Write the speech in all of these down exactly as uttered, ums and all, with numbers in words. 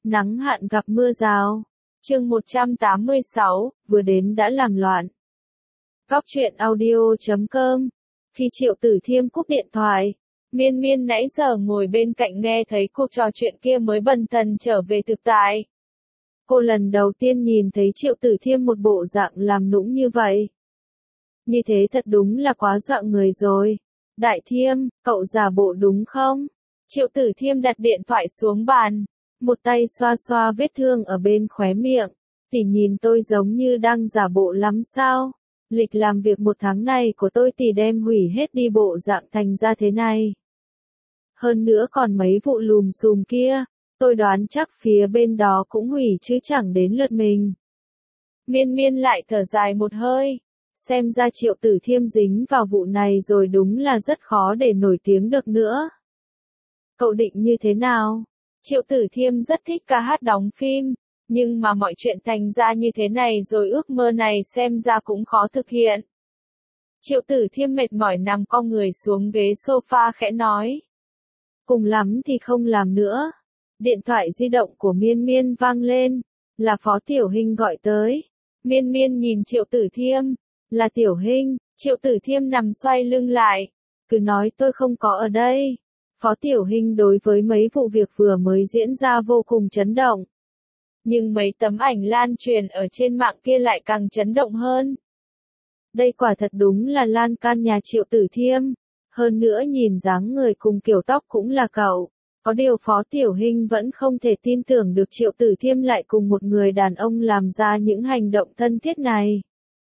Nắng hạn gặp mưa rào. Chương một trăm tám mươi sáu, vừa đến đã làm loạn. Góc truyện audio chấm com. Khi Triệu Tử Thiêm cúp điện thoại, Miên Miên nãy giờ ngồi bên cạnh nghe thấy cuộc trò chuyện kia mới bần thần trở về thực tại. Cô lần đầu tiên nhìn thấy Triệu Tử Thiêm một bộ dạng làm nũng như vậy. Như thế thật đúng là quá dọa người rồi. Đại Thiêm, cậu giả bộ đúng không? Triệu Tử Thiêm đặt điện thoại xuống bàn, một tay xoa xoa vết thương ở bên khóe miệng. Tỷ nhìn tôi giống như đang giả bộ lắm sao? Lịch làm việc một tháng này của tôi tỷ đem hủy hết đi bộ dạng thành ra thế này. Hơn nữa còn mấy vụ lùm xùm kia, tôi đoán chắc phía bên đó cũng hủy chứ chẳng đến lượt mình. Miên Miên lại thở dài một hơi. Xem ra Triệu Tử Thiêm dính vào vụ này rồi đúng là rất khó để nổi tiếng được nữa. Cậu định như thế nào? Triệu Tử Thiêm rất thích ca hát đóng phim, nhưng mà mọi chuyện thành ra như thế này rồi ước mơ này xem ra cũng khó thực hiện. Triệu Tử Thiêm mệt mỏi nằm cong người xuống ghế sofa khẽ nói. Cùng lắm thì không làm nữa. Điện thoại di động của Miên Miên vang lên, là Phó Tiểu Hinh gọi tới. Miên Miên nhìn Triệu Tử Thiêm, là Tiểu Hinh. Triệu Tử Thiêm nằm xoay lưng lại, cứ nói tôi không có ở đây. Phó Tiểu Hinh đối với mấy vụ việc vừa mới diễn ra vô cùng chấn động. Nhưng mấy tấm ảnh lan truyền ở trên mạng kia lại càng chấn động hơn. Đây quả thật đúng là lan can nhà Triệu Tử Thiêm. Hơn nữa nhìn dáng người cùng kiểu tóc cũng là cậu. Có điều Phó Tiểu Hinh vẫn không thể tin tưởng được Triệu Tử Thiêm lại cùng một người đàn ông làm ra những hành động thân thiết này.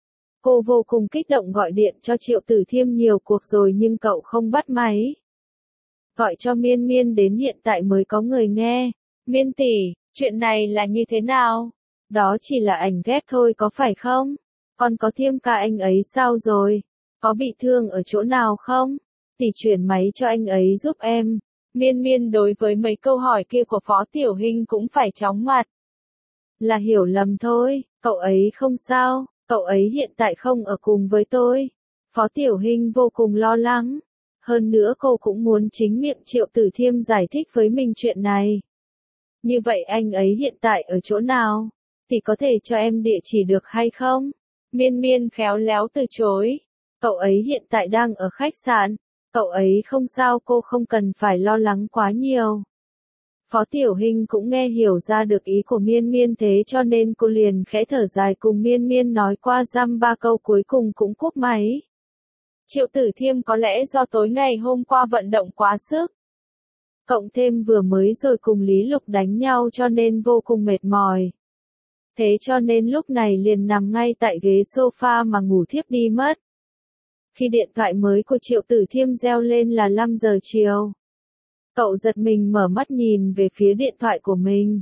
Cô vô cùng kích động gọi điện cho Triệu Tử Thiêm nhiều cuộc rồi nhưng cậu không bắt máy. Gọi cho Miên Miên đến hiện tại mới có người nghe. Miên tỷ, chuyện này là như thế nào? Đó chỉ là ảnh ghép thôi có phải không? Con có Thiêm ca anh ấy sao rồi? Có bị thương ở chỗ nào không? Tỷ chuyển máy cho anh ấy giúp em. Miên Miên đối với mấy câu hỏi kia của Phó Tiểu Hinh cũng phải chóng mặt. Là hiểu lầm thôi, cậu ấy không sao, cậu ấy hiện tại không ở cùng với tôi. Phó Tiểu Hinh vô cùng lo lắng. Hơn nữa cô cũng muốn chính miệng Triệu Tử Thiêm giải thích với mình chuyện này. Như vậy anh ấy hiện tại ở chỗ nào? Thì có thể cho em địa chỉ được hay không? Miên Miên khéo léo từ chối. Cậu ấy hiện tại đang ở khách sạn. Cậu ấy không sao, cô không cần phải lo lắng quá nhiều. Phó Tiểu Hinh cũng nghe hiểu ra được ý của Miên Miên thế cho nên cô liền khẽ thở dài cùng Miên Miên nói qua dăm ba câu cuối cùng cũng cúp máy. Triệu Tử Thiêm có lẽ do tối ngày hôm qua vận động quá sức. Cộng thêm vừa mới rồi cùng Lý Lục đánh nhau cho nên vô cùng mệt mỏi. Thế cho nên lúc này liền nằm ngay tại ghế sofa mà ngủ thiếp đi mất. Khi điện thoại mới của Triệu Tử Thiêm reo lên là năm giờ chiều. Cậu giật mình mở mắt nhìn về phía điện thoại của mình.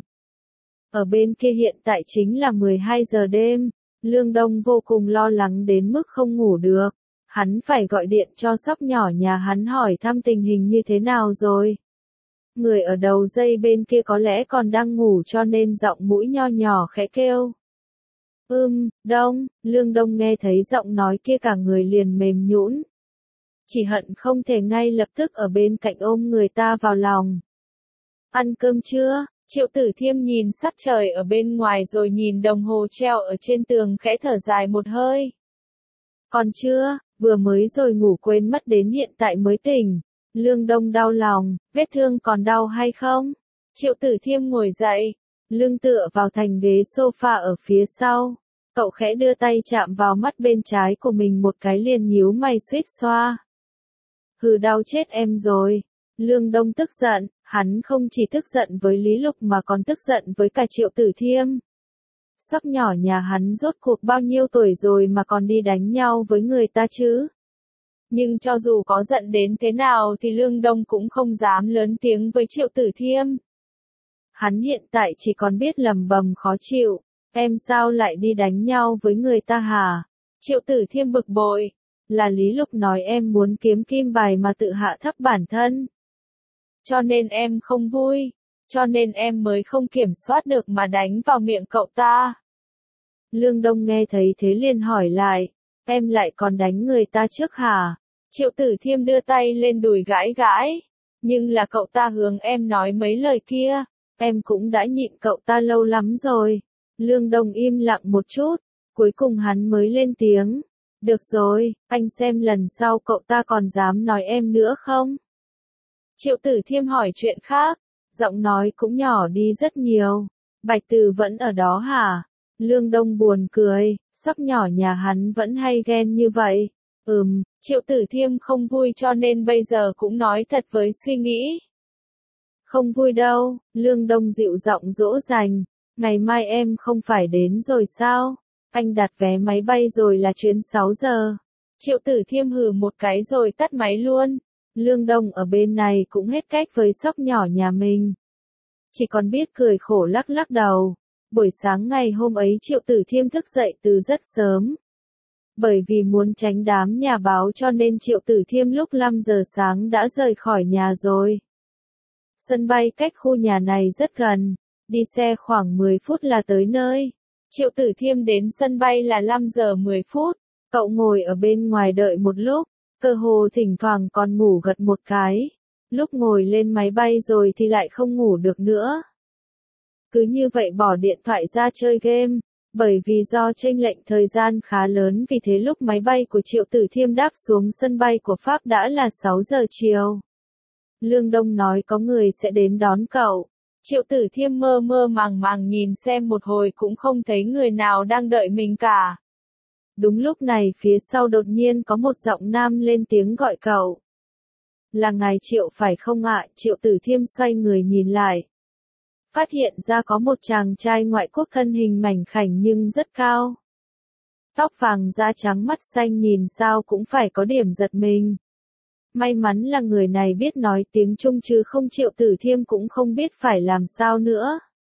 Ở bên kia hiện tại chính là mười hai giờ đêm. Lương Đông vô cùng lo lắng đến mức không ngủ được. Hắn phải gọi điện cho sóc nhỏ nhà hắn hỏi thăm tình hình như thế nào rồi. Người ở đầu dây bên kia có lẽ còn đang ngủ cho nên giọng mũi nho nhỏ khẽ kêu. Ưm, Đông, Lương Đông nghe thấy giọng nói kia cả người liền mềm nhũn. Chỉ hận không thể ngay lập tức ở bên cạnh ôm người ta vào lòng. Ăn cơm chưa? Triệu Tử Thiêm nhìn sắc trời ở bên ngoài rồi nhìn đồng hồ treo ở trên tường khẽ thở dài một hơi. Còn chưa, vừa mới rồi ngủ quên mất đến hiện tại mới tỉnh. Lương Đông đau lòng, vết thương còn đau hay không? Triệu Tử Thiêm ngồi dậy, lưng tựa vào thành ghế sofa ở phía sau. Cậu khẽ đưa tay chạm vào mắt bên trái của mình một cái liền nhíu mày suýt xoa. Hừ, đau chết em rồi. Lương Đông tức giận, hắn không chỉ tức giận với Lý Lục mà còn tức giận với cả Triệu Tử Thiêm. Sóc nhỏ nhà hắn rốt cuộc bao nhiêu tuổi rồi mà còn đi đánh nhau với người ta chứ? Nhưng cho dù có giận đến thế nào thì Lương Đông cũng không dám lớn tiếng với Triệu Tử Thiêm. Hắn hiện tại chỉ còn biết lầm bầm khó chịu. Em sao lại đi đánh nhau với người ta hả? Triệu Tử Thiêm bực bội. Là Lý Lục nói em muốn kiếm kim bài mà tự hạ thấp bản thân. Cho nên em không vui. Cho nên em mới không kiểm soát được mà đánh vào miệng cậu ta. Lương Đông nghe thấy thế liền hỏi lại. Em lại còn đánh người ta trước hả? Triệu Tử Thiêm đưa tay lên đùi gãi gãi. Nhưng là cậu ta hướng em nói mấy lời kia. Em cũng đã nhịn cậu ta lâu lắm rồi. Lương Đông im lặng một chút, cuối cùng hắn mới lên tiếng. Được rồi, anh xem lần sau cậu ta còn dám nói em nữa không? Triệu Tử Thiêm hỏi chuyện khác, giọng nói cũng nhỏ đi rất nhiều. Bạch Từ vẫn ở đó hả? Lương Đông buồn cười, sắc nhỏ nhà hắn vẫn hay ghen như vậy. Ừm, Triệu Tử Thiêm không vui cho nên bây giờ cũng nói thật với suy nghĩ. Không vui đâu, Lương Đông dịu giọng dỗ dành. Ngày mai em không phải đến rồi sao? Anh đặt vé máy bay rồi là chuyến sáu giờ. Triệu Tử Thiêm hừ một cái rồi tắt máy luôn. Lương Đông ở bên này cũng hết cách với sóc nhỏ nhà mình. Chỉ còn biết cười khổ lắc lắc đầu. Buổi sáng ngày hôm ấy Triệu Tử Thiêm thức dậy từ rất sớm. Bởi vì muốn tránh đám nhà báo cho nên Triệu Tử Thiêm lúc năm giờ sáng đã rời khỏi nhà rồi. Sân bay cách khu nhà này rất gần, đi xe khoảng mười phút là tới nơi. Triệu Tử Thiêm đến sân bay là năm giờ mười phút, cậu ngồi ở bên ngoài đợi một lúc, cơ hồ thỉnh thoảng còn ngủ gật một cái. Lúc ngồi lên máy bay rồi thì lại không ngủ được nữa. Cứ như vậy bỏ điện thoại ra chơi game, bởi vì do chênh lệch thời gian khá lớn vì thế lúc máy bay của Triệu Tử Thiêm đáp xuống sân bay của Pháp đã là sáu giờ chiều. Lương Đông nói có người sẽ đến đón cậu. Triệu Tử Thiêm mơ mơ màng màng nhìn xem một hồi cũng không thấy người nào đang đợi mình cả. Đúng lúc này phía sau đột nhiên có một giọng nam lên tiếng gọi cậu. Là ngài Triệu phải không ạ? Triệu Tử Thiêm xoay người nhìn lại. Phát hiện ra có một chàng trai ngoại quốc thân hình mảnh khảnh nhưng rất cao. Tóc vàng da trắng mắt xanh nhìn sao cũng phải có điểm giật mình. May mắn là người này biết nói tiếng Trung chứ không Triệu Tử Thiêm cũng không biết phải làm sao nữa.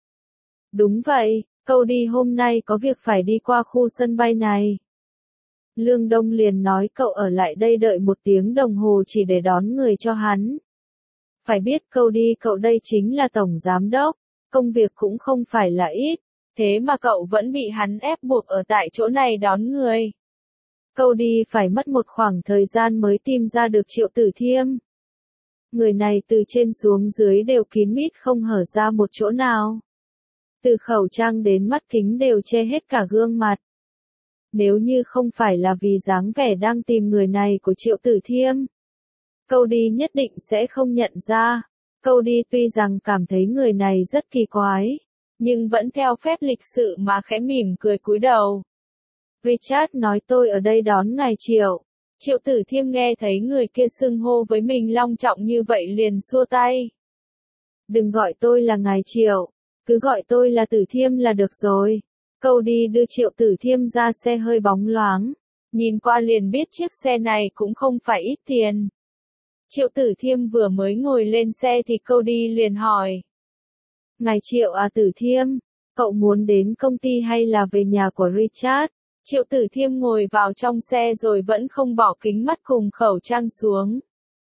Đúng vậy, cậu đi hôm nay có việc phải đi qua khu sân bay này. Lương Đông liền nói cậu ở lại đây đợi một tiếng đồng hồ chỉ để đón người cho hắn. Phải biết cậu đi cậu đây chính là tổng giám đốc, công việc cũng không phải là ít, thế mà cậu vẫn bị hắn ép buộc ở tại chỗ này đón người. Cậu đi phải mất một khoảng thời gian mới tìm ra được Triệu Tử Thiêm. Người này từ trên xuống dưới đều kín mít không hở ra một chỗ nào. Từ khẩu trang đến mắt kính đều che hết cả gương mặt. Nếu như không phải là vì dáng vẻ đang tìm người này của Triệu Tử Thiêm, cậu đi nhất định sẽ không nhận ra. Cậu đi tuy rằng cảm thấy người này rất kỳ quái, nhưng vẫn theo phép lịch sự mà khẽ mỉm cười cúi đầu. Richard nói tôi ở đây đón ngài Triệu. Triệu Tử Thiêm nghe thấy người kia xưng hô với mình long trọng như vậy liền xua tay. Đừng gọi tôi là ngài Triệu, cứ gọi tôi là Tử Thiêm là được rồi. Cậu đi đưa Triệu Tử Thiêm ra xe hơi bóng loáng, nhìn qua liền biết chiếc xe này cũng không phải ít tiền. Triệu Tử Thiêm vừa mới ngồi lên xe thì cậu đi liền hỏi. Ngài Triệu à Tử Thiêm, cậu muốn đến công ty hay là về nhà của Richard? Triệu Tử Thiêm ngồi vào trong xe rồi vẫn không bỏ kính mắt cùng khẩu trang xuống.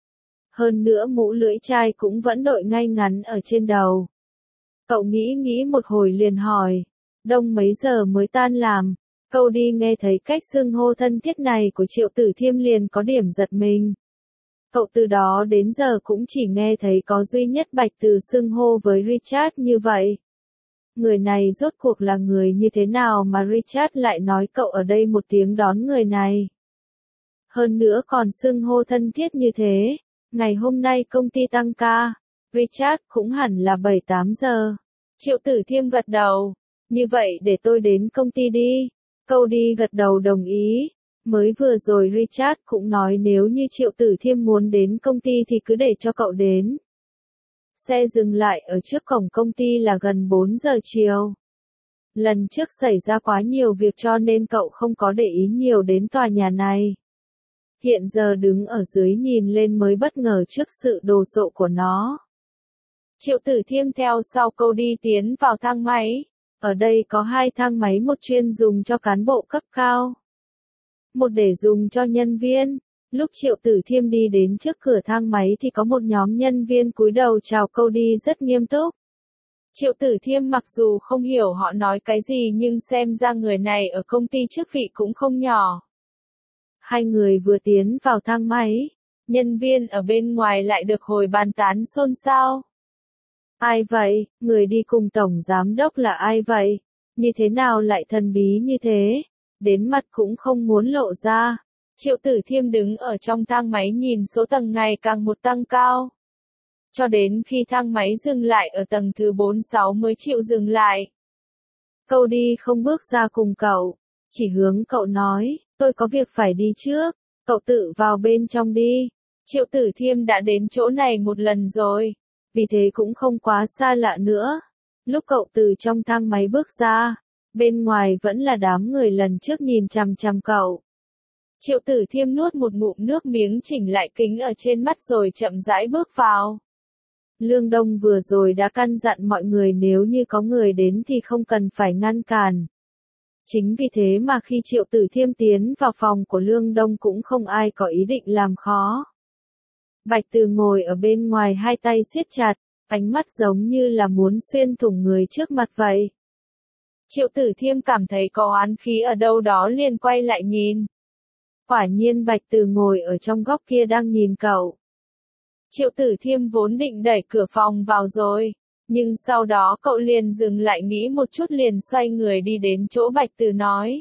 Hơn nữa mũ lưỡi chai cũng vẫn đội ngay ngắn ở trên đầu. Cậu nghĩ nghĩ một hồi liền hỏi. Đông mấy giờ mới tan làm? Cậu đi nghe thấy cách xưng hô thân thiết này của Triệu Tử Thiêm liền có điểm giật mình. Cậu từ đó đến giờ cũng chỉ nghe thấy có duy nhất Bạch Từ xưng hô với Richard như vậy. Người này rốt cuộc là người như thế nào mà Richard lại nói cậu ở đây một tiếng đón người này. Hơn nữa còn xưng hô thân thiết như thế. Ngày hôm nay công ty tăng ca, Richard cũng hẳn là bảy tám giờ. Triệu Tử Thiêm gật đầu. Như vậy để tôi đến công ty đi. Cậu đi gật đầu đồng ý. Mới vừa rồi Richard cũng nói nếu như Triệu Tử Thiêm muốn đến công ty thì cứ để cho cậu đến. Xe dừng lại ở trước cổng công ty là gần bốn giờ chiều. Lần trước xảy ra quá nhiều việc cho nên cậu không có để ý nhiều đến tòa nhà này. Hiện giờ đứng ở dưới nhìn lên mới bất ngờ trước sự đồ sộ của nó. Triệu Tử Thiêm theo sau cậu đi tiến vào thang máy. Ở đây có hai thang máy, một chuyên dùng cho cán bộ cấp cao, một để dùng cho nhân viên. Lúc Triệu Tử Thiêm đi đến trước cửa thang máy thì có một nhóm nhân viên cúi đầu chào cậu đi rất nghiêm túc. Triệu Tử Thiêm mặc dù không hiểu họ nói cái gì nhưng xem ra người này ở công ty chức vị cũng không nhỏ. Hai người vừa tiến vào thang máy, nhân viên ở bên ngoài lại được hồi bàn tán xôn xao. Ai vậy, người đi cùng tổng giám đốc là ai vậy? Như thế nào lại thần bí như thế? Đến mặt cũng không muốn lộ ra. Triệu Tử Thiêm đứng ở trong thang máy nhìn số tầng ngày càng một tăng cao. Cho đến khi thang máy dừng lại ở tầng thứ bốn mươi sáu mới chịu dừng lại. Cậu đi không bước ra cùng cậu, chỉ hướng cậu nói, tôi có việc phải đi trước, cậu tự vào bên trong đi. Triệu Tử Thiêm đã đến chỗ này một lần rồi, vì thế cũng không quá xa lạ nữa. Lúc cậu từ trong thang máy bước ra, bên ngoài vẫn là đám người lần trước nhìn chằm chằm cậu. Triệu Tử Thiêm nuốt một ngụm nước miếng chỉnh lại kính ở trên mắt rồi chậm rãi bước vào. Lương Đông vừa rồi đã căn dặn mọi người nếu như có người đến thì không cần phải ngăn cản. Chính vì thế mà khi Triệu Tử Thiêm tiến vào phòng của Lương Đông cũng không ai có ý định làm khó. Bạch Từ ngồi ở bên ngoài hai tay siết chặt, ánh mắt giống như là muốn xuyên thủng người trước mặt vậy. Triệu Tử Thiêm cảm thấy có oán khí ở đâu đó liền quay lại nhìn. Quả nhiên Bạch Từ ngồi ở trong góc kia đang nhìn cậu. Triệu Tử Thiêm vốn định đẩy cửa phòng vào rồi, nhưng sau đó cậu liền dừng lại nghĩ một chút liền xoay người đi đến chỗ Bạch Từ nói.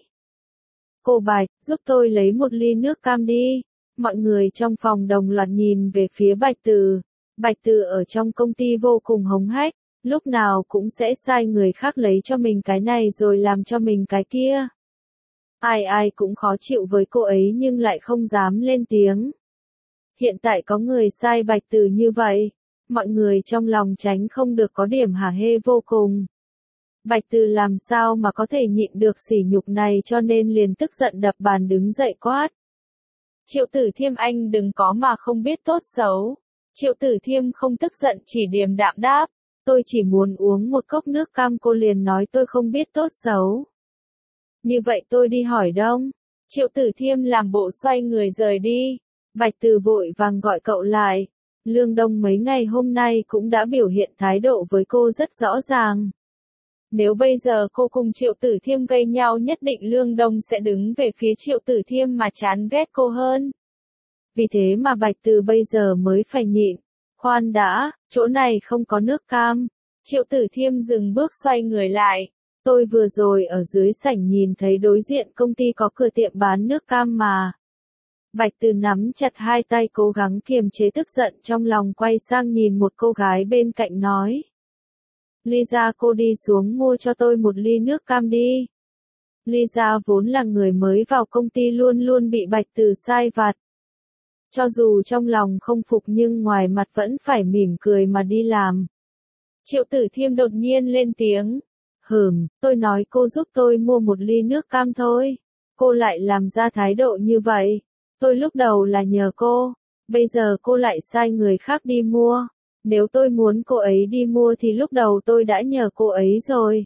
Cô Bạch, giúp tôi lấy một ly nước cam đi. Mọi người trong phòng đồng loạt nhìn về phía Bạch Từ. Bạch Từ ở trong công ty vô cùng hống hách, lúc nào cũng sẽ sai người khác lấy cho mình cái này rồi làm cho mình cái kia. Ai ai cũng khó chịu với cô ấy nhưng lại không dám lên tiếng. Hiện tại có người sai Bạch Từ như vậy, mọi người trong lòng tránh không được có điểm hả hê vô cùng. Bạch Từ làm sao mà có thể nhịn được sỉ nhục này cho nên liền tức giận đập bàn đứng dậy quát. Triệu Tử Thiêm anh đừng có mà không biết tốt xấu. Triệu Tử Thiêm không tức giận chỉ điềm đạm đáp, tôi chỉ muốn uống một cốc nước cam cô liền nói tôi không biết tốt xấu. Như vậy tôi đi hỏi Đông. Triệu Tử Thiêm làm bộ xoay người rời đi. Bạch Từ vội vàng gọi cậu lại. Lương Đông mấy ngày hôm nay cũng đã biểu hiện thái độ với cô rất rõ ràng. Nếu bây giờ cô cùng Triệu Tử Thiêm gây nhau nhất định Lương Đông sẽ đứng về phía Triệu Tử Thiêm mà chán ghét cô hơn. Vì thế mà Bạch Từ bây giờ mới phải nhịn. Khoan đã, chỗ này không có nước cam. Triệu Tử Thiêm dừng bước xoay người lại. Tôi vừa rồi ở dưới sảnh nhìn thấy đối diện công ty có cửa tiệm bán nước cam mà. Bạch Từ nắm chặt hai tay cố gắng kiềm chế tức giận trong lòng quay sang nhìn một cô gái bên cạnh nói. Lisa cô đi xuống mua cho tôi một ly nước cam đi. Lisa vốn là người mới vào công ty luôn luôn bị Bạch Từ sai vặt. Cho dù trong lòng không phục nhưng ngoài mặt vẫn phải mỉm cười mà đi làm. Triệu Tử Thiêm đột nhiên lên tiếng. Hừm, tôi nói cô giúp tôi mua một ly nước cam thôi. Cô lại làm ra thái độ như vậy. Tôi lúc đầu là nhờ cô, bây giờ cô lại sai người khác đi mua. Nếu tôi muốn cô ấy đi mua thì lúc đầu tôi đã nhờ cô ấy rồi.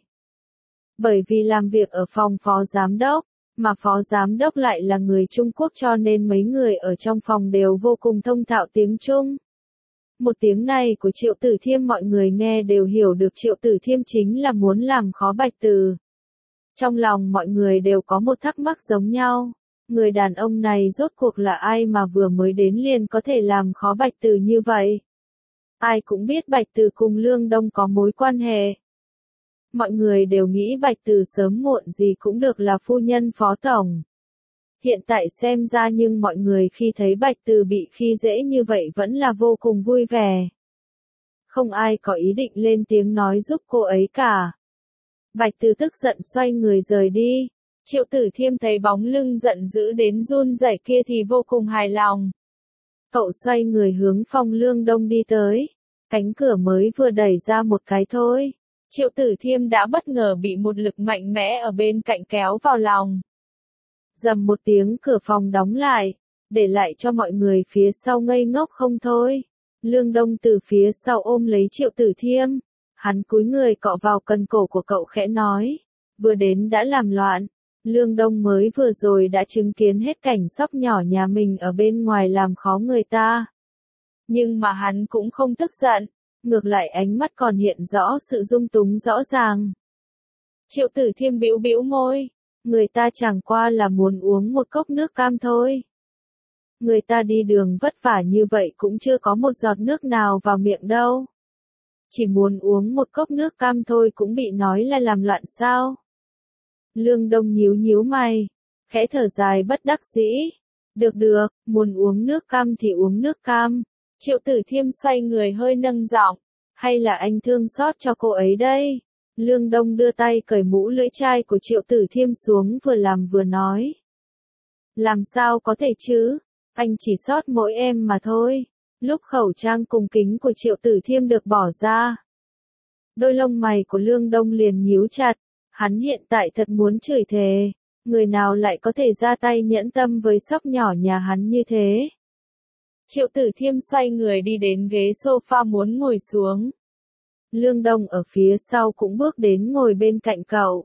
Bởi vì làm việc ở phòng phó giám đốc, mà phó giám đốc lại là người Trung Quốc cho nên mấy người ở trong phòng đều vô cùng thông thạo tiếng Trung. Một tiếng này của Triệu Tử Thiêm mọi người nghe đều hiểu được Triệu Tử Thiêm chính là muốn làm khó Bạch Từ. Trong lòng mọi người đều có một thắc mắc giống nhau. Người đàn ông này rốt cuộc là ai mà vừa mới đến liền có thể làm khó Bạch Từ như vậy? Ai cũng biết Bạch Từ cùng Lương Đông có mối quan hệ. Mọi người đều nghĩ Bạch Từ sớm muộn gì cũng được là phu nhân phó tổng. Hiện tại xem ra nhưng mọi người khi thấy Bạch Từ bị khi dễ như vậy vẫn là vô cùng vui vẻ. Không ai có ý định lên tiếng nói giúp cô ấy cả. Bạch Từ tức giận xoay người rời đi. Triệu Tử Thiêm thấy bóng lưng giận dữ đến run rẩy kia thì vô cùng hài lòng. Cậu xoay người hướng phòng Lương Đông đi tới. Cánh cửa mới vừa đẩy ra một cái thôi. Triệu Tử Thiêm đã bất ngờ bị một lực mạnh mẽ ở bên cạnh kéo vào lòng. Dầm một tiếng cửa phòng đóng lại, để lại cho mọi người phía sau ngây ngốc không thôi. Lương Đông từ phía sau ôm lấy Triệu Tử Thiêm. Hắn cúi người cọ vào cần cổ của cậu khẽ nói. Vừa đến đã làm loạn. Lương Đông mới vừa rồi đã chứng kiến hết cảnh sóc nhỏ nhà mình ở bên ngoài làm khó người ta. Nhưng mà hắn cũng không tức giận, ngược lại ánh mắt còn hiện rõ sự dung túng rõ ràng. Triệu Tử Thiêm bĩu bĩu môi, người ta chẳng qua là muốn uống một cốc nước cam thôi. Người ta đi đường vất vả như vậy cũng chưa có một giọt nước nào vào miệng đâu. chỉ muốn uống một cốc nước cam thôi cũng bị nói là làm loạn sao? Lương Đông nhíu nhíu mày, khẽ thở dài bất đắc dĩ. Được được, muốn uống nước cam thì uống nước cam. Triệu Tử Thiêm xoay người hơi nâng giọng, hay là anh thương xót cho cô ấy đây? Lương Đông đưa tay cởi mũ lưỡi chai của Triệu Tử Thiêm xuống vừa làm vừa nói. Làm sao có thể chứ, anh chỉ xót mỗi em mà thôi. Lúc khẩu trang cùng kính của Triệu Tử Thiêm được bỏ ra, đôi lông mày của Lương Đông liền nhíu chặt, hắn hiện tại thật muốn chửi thề, người nào lại có thể ra tay nhẫn tâm với sóc nhỏ nhà hắn như thế. Triệu Tử Thiêm xoay người đi đến ghế sofa muốn ngồi xuống. Lương Đông ở phía sau cũng bước đến ngồi bên cạnh cậu.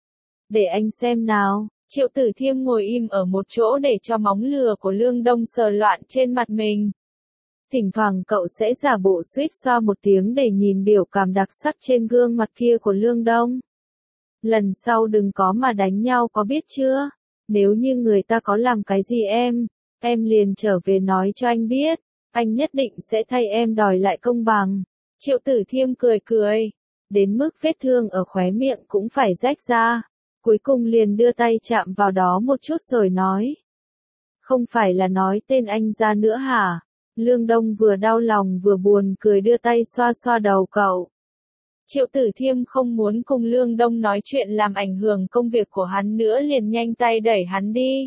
Để anh xem nào. Triệu Tử Thiêm ngồi im ở một chỗ để cho móng lừa của Lương Đông sờ loạn trên mặt mình. Thỉnh thoảng cậu sẽ giả bộ suýt xoa một tiếng để nhìn biểu cảm đặc sắc trên gương mặt kia của Lương Đông. Lần sau đừng có mà đánh nhau có biết chưa? Nếu như người ta có làm cái gì em, em liền trở về nói cho anh biết, anh nhất định sẽ thay em đòi lại công bằng. Triệu Tử Thiêm cười cười, đến mức vết thương ở khóe miệng cũng phải rách ra. Cuối cùng liền đưa tay chạm vào đó một chút rồi nói. Không phải là nói tên anh ra nữa hả? Lương Đông vừa đau lòng vừa buồn cười đưa tay xoa xoa đầu cậu. Triệu Tử Thiêm không muốn cùng Lương Đông nói chuyện làm ảnh hưởng công việc của hắn nữa liền nhanh tay đẩy hắn đi.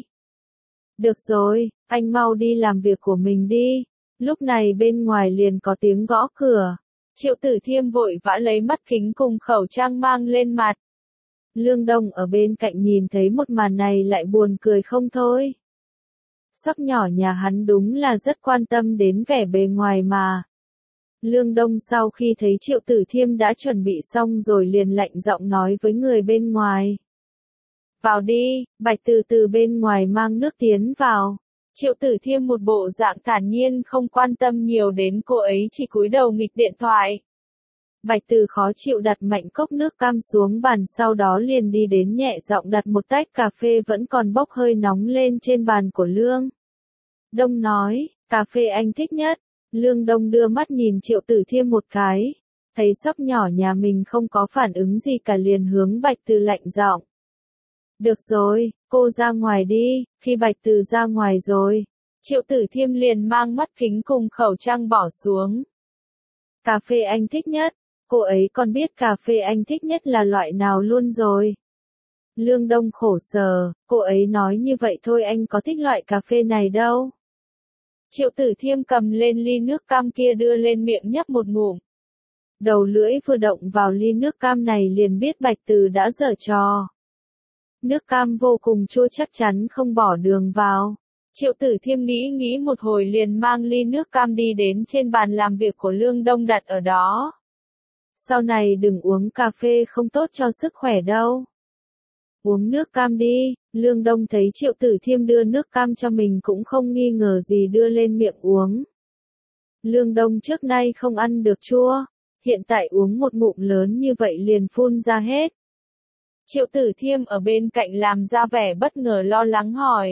Được rồi, anh mau đi làm việc của mình đi. Lúc này bên ngoài liền có tiếng gõ cửa. Triệu Tử Thiêm vội vã lấy mắt kính cùng khẩu trang mang lên mặt. Lương Đông ở bên cạnh nhìn thấy một màn này lại buồn cười không thôi. Sóc nhỏ nhà hắn đúng là rất quan tâm đến vẻ bề ngoài mà. Lương Đông sau khi thấy Triệu Tử Thiêm đã chuẩn bị xong rồi liền lạnh giọng nói với người bên ngoài. Vào đi, Bạch Từ từ bên ngoài mang nước tiến vào. Triệu Tử Thiêm một bộ dạng thản nhiên không quan tâm nhiều đến cô ấy chỉ cúi đầu nghịch điện thoại. Bạch Từ khó chịu đặt mạnh cốc nước cam xuống bàn sau đó liền đi đến nhẹ giọng đặt một tách cà phê vẫn còn bốc hơi nóng lên trên bàn của Lương Đông nói, cà phê anh thích nhất. Lương Đông đưa mắt nhìn Triệu Tử Thiêm một cái, thấy sóc nhỏ nhà mình không có phản ứng gì cả liền hướng Bạch Từ lạnh giọng. Được rồi, cô ra ngoài đi. Khi Bạch Từ ra ngoài rồi, Triệu Tử Thiêm liền mang mắt kính cùng khẩu trang bỏ xuống. Cà phê anh thích nhất. Cô ấy còn biết cà phê anh thích nhất là loại nào luôn rồi. Lương Đông khổ sở, cô ấy nói như vậy thôi anh có thích loại cà phê này đâu. Triệu Tử Thiêm cầm lên ly nước cam kia đưa lên miệng nhấp một ngụm. Đầu lưỡi vừa động vào ly nước cam này liền biết Bạch Từ đã giở trò. Nước cam vô cùng chua chắc chắn không bỏ đường vào. Triệu Tử Thiêm nghĩ nghĩ một hồi liền mang ly nước cam đi đến trên bàn làm việc của Lương Đông đặt ở đó. Sau này đừng uống cà phê không tốt cho sức khỏe đâu. Uống nước cam đi. Lương Đông thấy Triệu Tử Thiêm đưa nước cam cho mình cũng không nghi ngờ gì đưa lên miệng uống. Lương Đông trước nay không ăn được chua, hiện tại uống một ngụm lớn như vậy liền phun ra hết. Triệu Tử Thiêm ở bên cạnh làm ra vẻ bất ngờ lo lắng hỏi.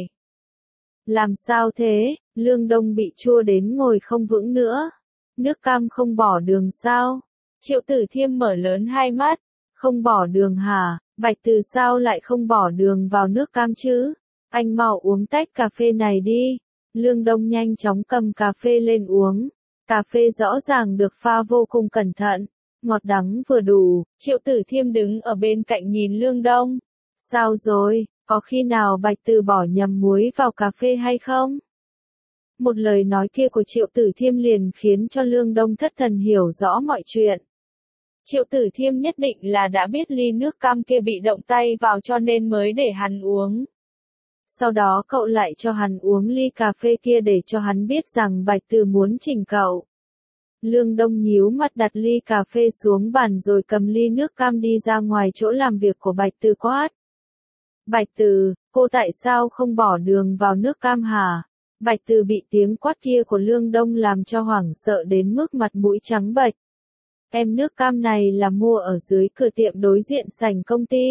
Làm sao thế? Lương Đông bị chua đến ngồi không vững nữa. Nước cam không bỏ đường sao? Triệu Tử Thiêm mở lớn hai mắt. Không bỏ đường hả? Bạch Từ sao lại không bỏ đường vào nước cam chứ? Anh mau uống tách cà phê này đi. Lương Đông nhanh chóng cầm cà phê lên uống. Cà phê rõ ràng được pha vô cùng cẩn thận. Ngọt đắng vừa đủ. Triệu Tử Thiêm đứng ở bên cạnh nhìn Lương Đông. Sao rồi? Có khi nào Bạch Từ bỏ nhầm muối vào cà phê hay không? Một lời nói kia của Triệu Tử Thiêm liền khiến cho Lương Đông thất thần hiểu rõ mọi chuyện. Triệu Tử Thiêm nhất định là đã biết ly nước cam kia bị động tay vào cho nên mới để hắn uống. Sau đó cậu lại cho hắn uống ly cà phê kia để cho hắn biết rằng Bạch Từ muốn chỉnh cậu. Lương Đông nhíu mắt đặt ly cà phê xuống bàn rồi cầm ly nước cam đi ra ngoài chỗ làm việc của Bạch Từ quát. Bạch Từ, cô tại sao không bỏ đường vào nước cam hả? Bạch Từ bị tiếng quát kia của Lương Đông làm cho hoảng sợ đến mức mặt mũi trắng bệch. Em nước cam này là mua ở dưới cửa tiệm đối diện sảnh công ty.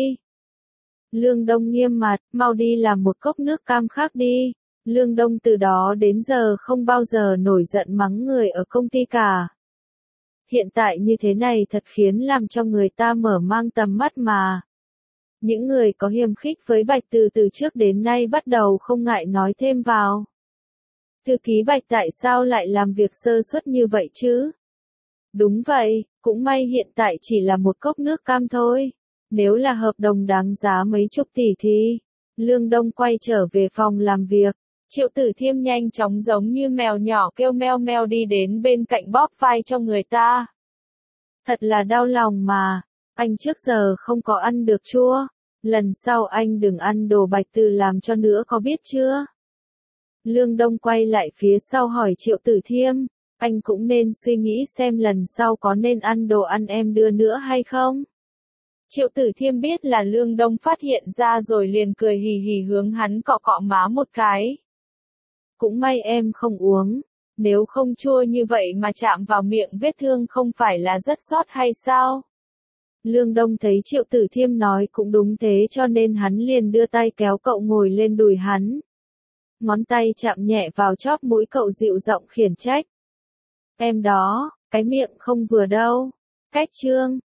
Lương Đông nghiêm mặt, mau đi làm một cốc nước cam khác đi. Lương Đông từ đó đến giờ không bao giờ nổi giận mắng người ở công ty cả. Hiện tại như thế này thật khiến làm cho người ta mở mang tầm mắt mà. Những người có hiềm khích với Bạch Từ từ trước đến nay bắt đầu không ngại nói thêm vào. Thư ký Bạch tại sao lại làm việc sơ suất như vậy chứ? Đúng vậy, cũng may hiện tại chỉ là một cốc nước cam thôi. Nếu là hợp đồng đáng giá mấy chục tỷ thì... Lương Đông quay trở về phòng làm việc. Triệu Tử Thiêm nhanh chóng giống như mèo nhỏ kêu meo meo đi đến bên cạnh bóp vai cho người ta. Thật là đau lòng mà, anh trước giờ không có ăn được chua. Lần sau anh đừng ăn đồ Bạch Từ làm cho nữa có biết chưa? Lương Đông quay lại phía sau hỏi Triệu Tử Thiêm, anh cũng nên suy nghĩ xem lần sau có nên ăn đồ ăn em đưa nữa hay không? Triệu Tử Thiêm biết là Lương Đông phát hiện ra rồi liền cười hì hì hướng hắn cọ cọ má một cái. Cũng may em không uống, nếu không chua như vậy mà chạm vào miệng vết thương không phải là rất sót hay sao? Lương Đông thấy Triệu Tử Thiêm nói cũng đúng thế cho nên hắn liền đưa tay kéo cậu ngồi lên đùi hắn. Ngón tay chạm nhẹ vào chóp mũi cậu dịu giọng khiển trách. Em đó, cái miệng không vừa đâu. Cách trương,